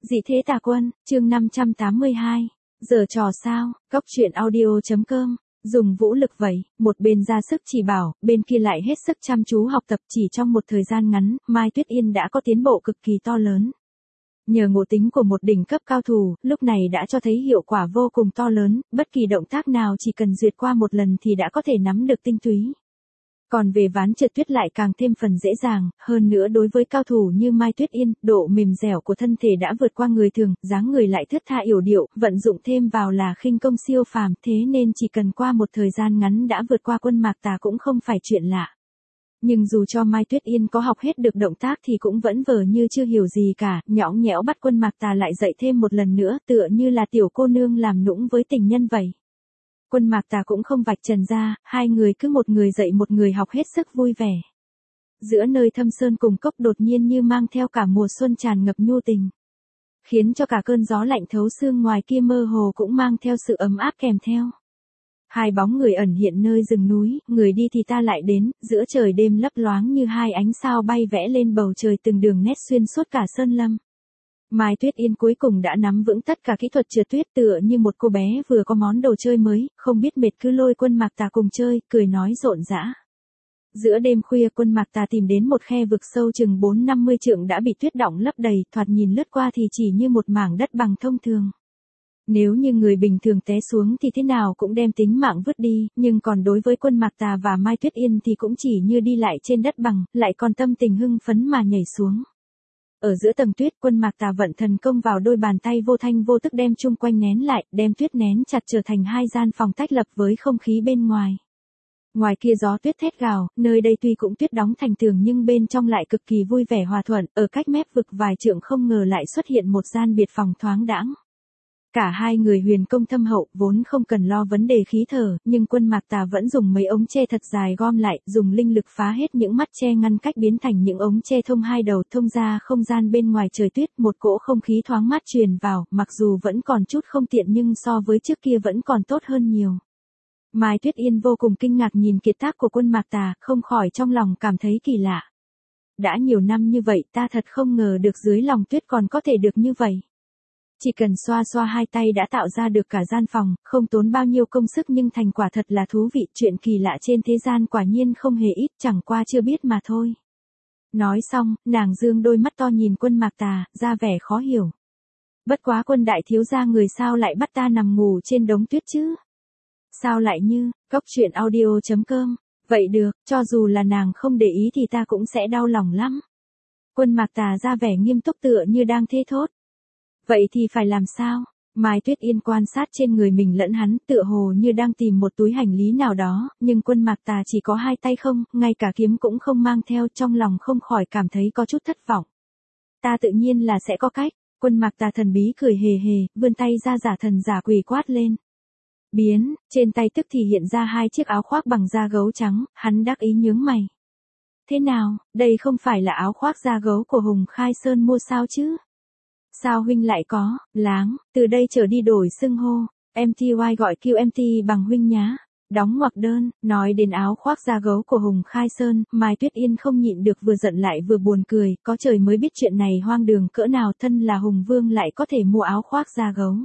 Dị thế tà quân, chương 582. Giờ trò sao, Cóc truyện audio.com. Dùng vũ lực vậy, một bên ra sức chỉ bảo, bên kia lại hết sức chăm chú học tập. Chỉ trong một thời gian ngắn, Mai Tuyết Yên đã có tiến bộ cực kỳ to lớn. Nhờ ngộ tính của một đỉnh cấp cao thủ, lúc này đã cho thấy hiệu quả vô cùng to lớn, bất kỳ động tác nào chỉ cần duyệt qua một lần thì đã có thể nắm được tinh túy. Còn về ván trượt tuyết lại càng thêm phần dễ dàng, hơn nữa đối với cao thủ như Mai Tuyết Yên, độ mềm dẻo của thân thể đã vượt qua người thường, dáng người lại thướt tha yểu điệu, vận dụng thêm vào là khinh công siêu phàm, thế nên chỉ cần qua một thời gian ngắn đã vượt qua Quân Mạc Tà cũng không phải chuyện lạ. Nhưng dù cho Mai Tuyết Yên có học hết được động tác thì cũng vẫn vờ như chưa hiểu gì cả, nhõng nhẽo bắt Quân Mạc Tà lại dạy thêm một lần nữa, tựa như là tiểu cô nương làm nũng với tình nhân vậy. Quân Mạc Tà cũng không vạch trần ra, hai người cứ một người dạy một người học hết sức vui vẻ. Giữa nơi thâm sơn cùng cốc đột nhiên như mang theo cả mùa xuân tràn ngập nhu tình. Khiến cho cả cơn gió lạnh thấu xương ngoài kia mơ hồ cũng mang theo sự ấm áp kèm theo. Hai bóng người ẩn hiện nơi rừng núi, người đi thì ta lại đến, giữa trời đêm lấp loáng như hai ánh sao bay vẽ lên bầu trời từng đường nét xuyên suốt cả sơn lâm. Mai Tuyết Yên cuối cùng đã nắm vững tất cả kỹ thuật trượt tuyết tựa như một cô bé vừa có món đồ chơi mới, không biết mệt cứ lôi Quân Mạc Tà cùng chơi, cười nói rộn rã. Giữa đêm khuya Quân Mạc Tà tìm đến một khe vực sâu chừng 4-50 trượng đã bị tuyết đọng lấp đầy, thoạt nhìn lướt qua thì chỉ như một mảng đất bằng thông thường. Nếu như người bình thường té xuống thì thế nào cũng đem tính mạng vứt đi, nhưng còn đối với Quân Mạc Tà và Mai Tuyết Yên thì cũng chỉ như đi lại trên đất bằng, lại còn tâm tình hưng phấn mà nhảy xuống. Ở giữa tầng tuyết Quân Mạc Tà vận thần công vào đôi bàn tay vô thanh vô tức đem chung quanh nén lại, đem tuyết nén chặt trở thành hai gian phòng tách lập với không khí bên ngoài. Ngoài kia gió tuyết thét gào, nơi đây tuy cũng tuyết đóng thành tường nhưng bên trong lại cực kỳ vui vẻ hòa thuận, ở cách mép vực vài trượng không ngờ lại xuất hiện một gian biệt phòng thoáng đãng. Cả hai người huyền công thâm hậu, vốn không cần lo vấn đề khí thở, nhưng Quân Mạc Tà vẫn dùng mấy ống tre thật dài gom lại, dùng linh lực phá hết những mắt tre ngăn cách biến thành những ống tre thông hai đầu, thông ra không gian bên ngoài trời tuyết, một cỗ không khí thoáng mát truyền vào, mặc dù vẫn còn chút không tiện nhưng so với trước kia vẫn còn tốt hơn nhiều. Mai Tuyết Yên vô cùng kinh ngạc nhìn kiệt tác của Quân Mạc Tà, không khỏi trong lòng cảm thấy kỳ lạ. Đã nhiều năm như vậy ta thật không ngờ được dưới lòng tuyết còn có thể được như vậy. Chỉ cần xoa xoa hai tay đã tạo ra được cả gian phòng, không tốn bao nhiêu công sức nhưng thành quả thật là thú vị, chuyện kỳ lạ trên thế gian quả nhiên không hề ít, chẳng qua chưa biết mà thôi. Nói xong, nàng dương đôi mắt to nhìn Quân Mạc Tà, ra vẻ khó hiểu. Bất quá Quân đại thiếu gia người sao lại bắt ta nằm ngủ trên đống tuyết chứ? Sao lại như, Cóc truyện audio.com, vậy được, cho dù là nàng không để ý thì ta cũng sẽ đau lòng lắm. Quân Mạc Tà ra vẻ nghiêm túc tựa như đang thê thốt. Vậy thì phải làm sao? Mai Tuyết Yên quan sát trên người mình lẫn hắn, tựa hồ như đang tìm một túi hành lý nào đó, nhưng Quân Mạc Tà chỉ có hai tay không, ngay cả kiếm cũng không mang theo, trong lòng không khỏi cảm thấy có chút thất vọng. Ta tự nhiên là sẽ có cách. Quân Mạc Tà thần bí cười hề hề, vươn tay ra giả thần giả quỷ quát lên. Biến, trên tay tức thì hiện ra hai chiếc áo khoác bằng da gấu trắng, hắn đắc ý nhướng mày. Thế nào, đây không phải là áo khoác da gấu của Hùng Khai Sơn mua sao chứ? Sao huynh lại có, Láng, từ đây trở đi đổi xưng hô, MTY gọi QMT bằng huynh nhá. Đóng ngoặc đơn, nói đến áo khoác da gấu của Hùng Khai Sơn, Mai Tuyết Yên không nhịn được vừa giận lại vừa buồn cười, có trời mới biết chuyện này hoang đường cỡ nào, thân là Hùng Vương lại có thể mua áo khoác da gấu.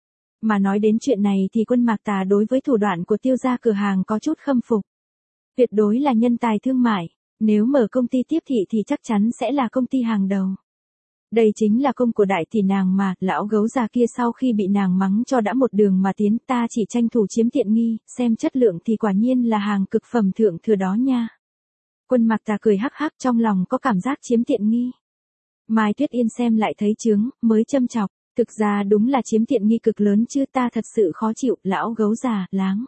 Mà nói đến chuyện này thì Quân Mạc Tà đối với thủ đoạn của Tiêu gia cửa hàng có chút khâm phục. Tuyệt đối là nhân tài thương mại, nếu mở công ty tiếp thị thì chắc chắn sẽ là công ty hàng đầu. Đây chính là công của đại tỷ nàng mà, lão gấu già kia sau khi bị nàng mắng cho đã một đường mà tiến, ta chỉ tranh thủ chiếm tiện nghi, xem chất lượng thì quả nhiên là hàng cực phẩm thượng thừa đó nha. Quân Mạc Tà cười hắc hắc, trong lòng có cảm giác chiếm tiện nghi. Mai Tuyết Yên xem lại thấy chướng, mới châm chọc, thực ra đúng là chiếm tiện nghi cực lớn chứ, ta thật sự khó chịu, lão gấu già, Láng.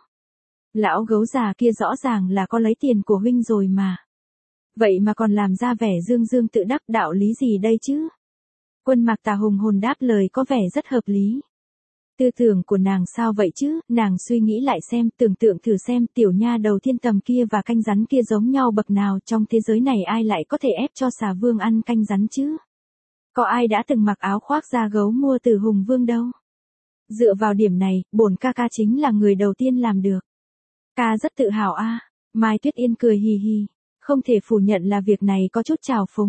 Lão gấu già kia rõ ràng là có lấy tiền của huynh rồi mà. Vậy mà còn làm ra vẻ dương dương tự đắc, đạo lý gì đây chứ? Quân Mạc Tà hùng hồn đáp lời có vẻ rất hợp lý. Tư tưởng của nàng sao vậy chứ, nàng suy nghĩ lại xem, tưởng tượng thử xem, tiểu nha đầu thiên tầm kia và canh rắn kia giống nhau bậc nào, trong thế giới này ai lại có thể ép cho xà vương ăn canh rắn chứ? Có ai đã từng mặc áo khoác da gấu mua từ Hùng Vương đâu? Dựa vào điểm này, bổn ca ca chính là người đầu tiên làm được. Ca rất tự hào a. Mai Tuyết Yên cười hì hì, không thể phủ nhận là việc này có chút trào phúng.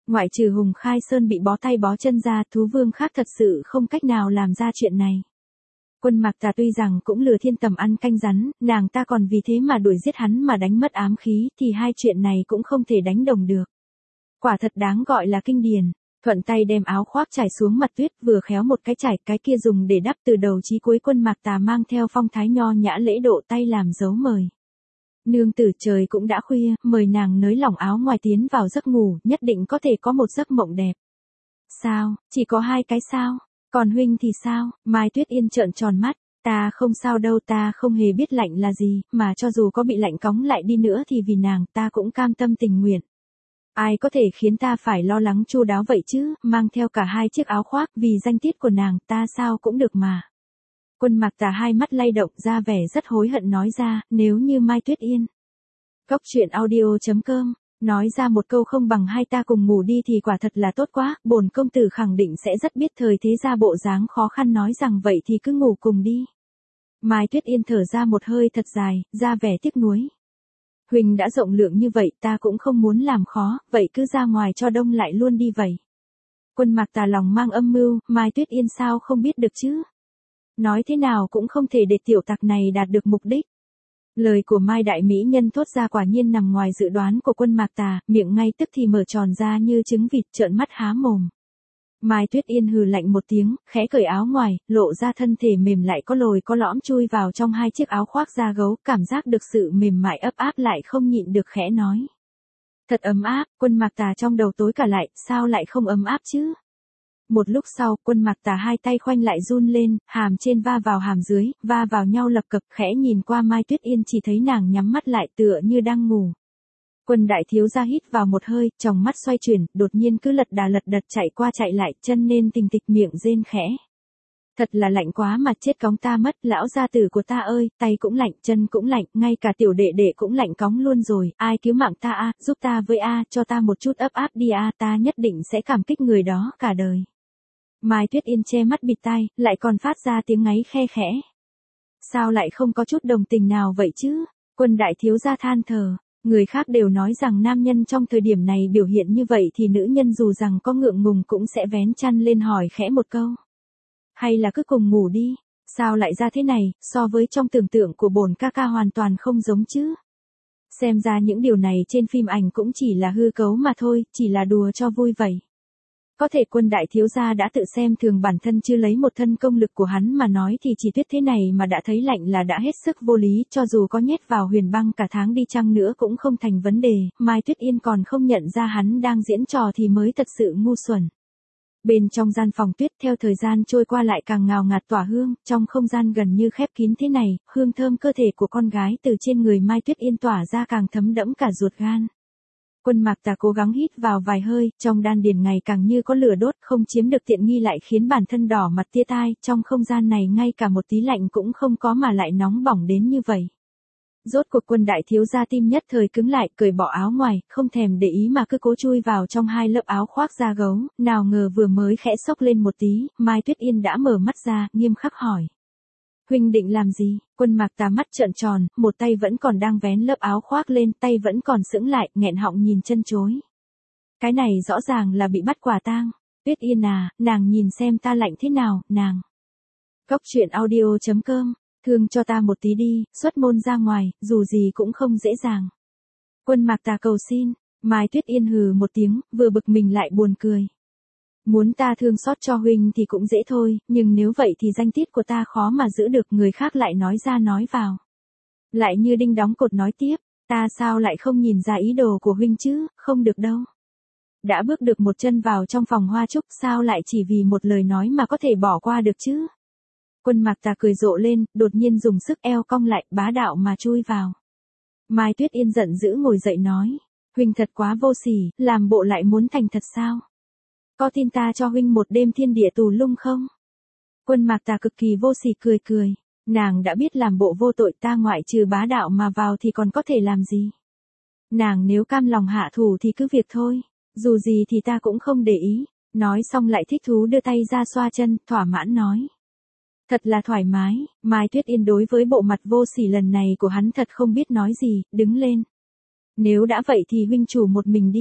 Ngoại trừ Hùng Khai Sơn bị bó tay bó chân ra, thú vương khác thật sự không cách nào làm ra chuyện này. Quân Mạc Tà tuy rằng cũng lừa thiên tầm ăn canh rắn, nàng ta còn vì thế mà đuổi giết hắn mà đánh mất ám khí, thì hai chuyện này cũng không thể đánh đồng được. Quả thật đáng gọi là kinh điển. Thuận tay đem áo khoác trải xuống mặt tuyết, vừa khéo một cái trải, cái kia dùng để đắp từ đầu chí cuối. Quân Mạc Tà mang theo phong thái nho nhã lễ độ tay làm dấu mời. Nương tử, trời cũng đã khuya, mời nàng nới lỏng áo ngoài tiến vào giấc ngủ, nhất định có thể có một giấc mộng đẹp. Sao, chỉ có hai cái sao? Còn huynh thì sao? Mai Tuyết Yên trợn tròn mắt, ta không sao đâu, ta không hề biết lạnh là gì, mà cho dù có bị lạnh cóng lại đi nữa thì vì nàng, ta cũng cam tâm tình nguyện. Ai có thể khiến ta phải lo lắng chu đáo vậy chứ, mang theo cả hai chiếc áo khoác, vì danh tiết của nàng, ta sao cũng được mà. Quân Mạc Tà hai mắt lay động, ra vẻ rất hối hận nói ra, nếu như Mai Tuyết Yên. Cốc truyện audio.com, nói ra một câu không bằng hai ta cùng ngủ đi thì quả thật là tốt quá, bổn công tử khẳng định sẽ rất biết thời thế ra bộ dáng khó khăn nói rằng vậy thì cứ ngủ cùng đi. Mai Tuyết Yên thở ra một hơi thật dài, ra vẻ tiếc nuối. Huynh đã rộng lượng như vậy, ta cũng không muốn làm khó, vậy cứ ra ngoài cho đông lại luôn đi vậy. Quân Mạc Tà lòng mang âm mưu, Mai Tuyết Yên sao không biết được chứ? Nói thế nào cũng không thể để tiểu tặc này đạt được mục đích. Lời của Mai Đại Mỹ Nhân thốt ra quả nhiên nằm ngoài dự đoán của Quân Mạc Tà, miệng ngay tức thì mở tròn ra như trứng vịt, trợn mắt há mồm. Mai Tuyết Yên hừ lạnh một tiếng, khẽ cởi áo ngoài, lộ ra thân thể mềm lại có lồi có lõm chui vào trong hai chiếc áo khoác da gấu, cảm giác được sự mềm mại ấp áp lại không nhịn được khẽ nói. Thật ấm áp. Quân Mạc Tà trong đầu tối cả lại, sao lại không ấm áp chứ? Một lúc sau, Quân Mạc Tà hai tay khoanh lại run lên, hàm trên va vào hàm dưới, va vào nhau lập cập, khẽ nhìn qua Mai Tuyết Yên chỉ thấy nàng nhắm mắt lại tựa như đang ngủ. Quân đại thiếu gia hít vào một hơi, tròng mắt xoay chuyển, đột nhiên cứ lật đà lật đật chạy qua chạy lại, chân nên tình tịch miệng rên khẽ. Thật là lạnh quá mà chết cóng ta mất, lão gia tử của ta ơi, tay cũng lạnh, chân cũng lạnh, ngay cả tiểu đệ đệ cũng lạnh cóng luôn rồi, ai cứu mạng ta a, giúp ta với a, cho ta một chút ấp áp đi a, ta nhất định sẽ cảm kích người đó cả đời. Mai Tuyết Yên che mắt bịt tai, lại còn phát ra tiếng ngáy khe khẽ. Sao lại không có chút đồng tình nào vậy chứ? Quân đại thiếu gia than thở. Người khác đều nói rằng nam nhân trong thời điểm này biểu hiện như vậy thì nữ nhân dù rằng có ngượng ngùng cũng sẽ vén chăn lên hỏi khẽ một câu. Hay là cứ cùng ngủ đi, sao lại ra thế này, so với trong tưởng tượng của bổn ca ca hoàn toàn không giống chứ. Xem ra những điều này trên phim ảnh cũng chỉ là hư cấu mà thôi, chỉ là đùa cho vui vậy. Có thể Quân đại thiếu gia đã tự xem thường bản thân, chưa lấy một thân công lực của hắn mà nói thì chỉ tuyết thế này mà đã thấy lạnh là đã hết sức vô lý, cho dù có nhét vào huyền băng cả tháng đi chăng nữa cũng không thành vấn đề, Mai Tuyết Yên còn không nhận ra hắn đang diễn trò thì mới thật sự ngu xuẩn. Bên trong gian phòng tuyết theo thời gian trôi qua lại càng ngào ngạt tỏa hương, trong không gian gần như khép kín thế này, hương thơm cơ thể của con gái từ trên người Mai Tuyết Yên tỏa ra càng thấm đẫm cả ruột gan. Quân Mạc Tà cố gắng hít vào vài hơi, trong đan điền ngày càng như có lửa đốt, không chiếm được tiện nghi lại khiến bản thân đỏ mặt tia tai, trong không gian này ngay cả một tí lạnh cũng không có mà lại nóng bỏng đến như vậy. Rốt cuộc Quân đại thiếu gia tim nhất thời cứng lại, cởi bỏ áo ngoài, không thèm để ý mà cứ cố chui vào trong hai lớp áo khoác da gấu, nào ngờ vừa mới khẽ xốc lên một tí, Mai Tuyết Yên đã mở mắt ra, nghiêm khắc hỏi. Huynh định làm gì? Quân Mạc Tà mắt trợn tròn, một tay vẫn còn đang vén lớp áo khoác lên, tay vẫn còn sững lại, nghẹn họng nhìn chân chối. Cái này rõ ràng là bị bắt quả tang. Tuyết Yên à, nàng nhìn xem ta lạnh thế nào, nàng. Cốc truyện audio.com, thương cho ta một tí đi, xuất môn ra ngoài, dù gì cũng không dễ dàng. Quân Mạc Tà cầu xin, Mai Tuyết Yên hừ một tiếng, vừa bực mình lại buồn cười. Muốn ta thương xót cho huynh thì cũng dễ thôi, nhưng nếu vậy thì danh tiết của ta khó mà giữ được, người khác lại nói ra nói vào. Lại như đinh đóng cột nói tiếp, ta sao lại không nhìn ra ý đồ của huynh chứ, không được đâu. Đã bước được một chân vào trong phòng hoa trúc, sao lại chỉ vì một lời nói mà có thể bỏ qua được chứ. Quân Mạc Tà cười rộ lên, đột nhiên dùng sức eo cong lại, bá đạo mà chui vào. Mai Tuyết Yên giận dữ ngồi dậy nói, huynh thật quá vô sỉ, làm bộ lại muốn thành thật sao? Có tin ta cho huynh một đêm thiên địa tù lung không? Quân Mạc Tà cực kỳ vô sỉ cười cười, nàng đã biết làm bộ vô tội, ta ngoại trừ bá đạo mà vào thì còn có thể làm gì? Nàng nếu cam lòng hạ thủ thì cứ việc thôi, dù gì thì ta cũng không để ý. Nói xong lại thích thú đưa tay ra xoa chân, thỏa mãn nói. Thật là thoải mái. Mai Tuyết Yên đối với bộ mặt vô sỉ lần này của hắn thật không biết nói gì, đứng lên. Nếu đã vậy thì huynh chủ một mình đi.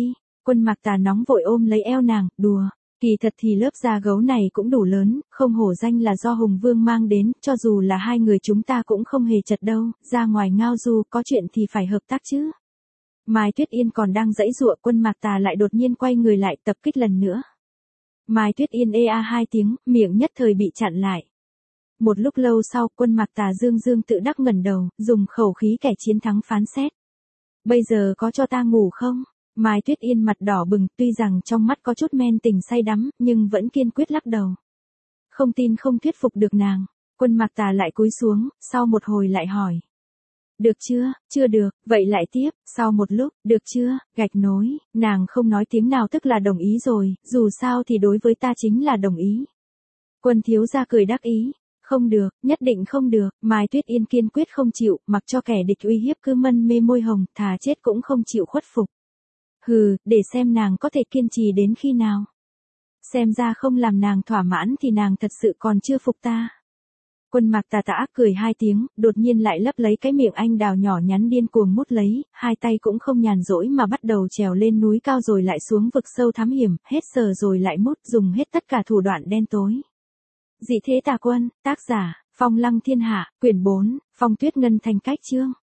Quân Mạc Tà nóng vội ôm lấy eo nàng, đùa. Kỳ thật thì lớp da gấu này cũng đủ lớn, không hổ danh là do Hùng Vương mang đến, cho dù là hai người chúng ta cũng không hề chật đâu, ra ngoài ngao du, có chuyện thì phải hợp tác chứ. Mai Tuyết Yên còn đang giãy giụa, Quân Mạc Tà lại đột nhiên quay người lại tập kích lần nữa. Mai Tuyết Yên ê a hai tiếng, miệng nhất thời bị chặn lại. Một lúc lâu sau, Quân Mạc Tà dương tự đắc ngẩng đầu, dùng khẩu khí kẻ chiến thắng phán xét. Bây giờ có cho ta ngủ không? Mai Tuyết Yên mặt đỏ bừng, tuy rằng trong mắt có chút men tình say đắm, nhưng vẫn kiên quyết lắc đầu. Không tin không thuyết phục được nàng. Quân Mạc Tà lại cúi xuống, sau một hồi lại hỏi. Được chưa? Chưa được, vậy lại tiếp, sau một lúc, được chưa? Gạch nối, nàng không nói tiếng nào tức là đồng ý rồi, dù sao thì đối với ta chính là đồng ý. Quân thiếu gia cười đắc ý. Không được, nhất định không được, Mai Tuyết Yên kiên quyết không chịu, mặc cho kẻ địch uy hiếp cứ mân mê môi hồng, thà chết cũng không chịu khuất phục. Hừ, để xem nàng có thể kiên trì đến khi nào. Xem ra không làm nàng thỏa mãn thì nàng thật sự còn chưa phục ta. Quân Mạc Tà tà ác cười hai tiếng, đột nhiên lại lấp lấy cái miệng anh đào nhỏ nhắn điên cuồng mút lấy, hai tay cũng không nhàn rỗi mà bắt đầu trèo lên núi cao rồi lại xuống vực sâu thám hiểm, hết sờ rồi lại mút, dùng hết tất cả thủ đoạn đen tối. Dị thế tà quân, tác giả, Phong Lăng Thiên Hạ, quyển 4, Phong Tuyết Ngân Thành cách chương.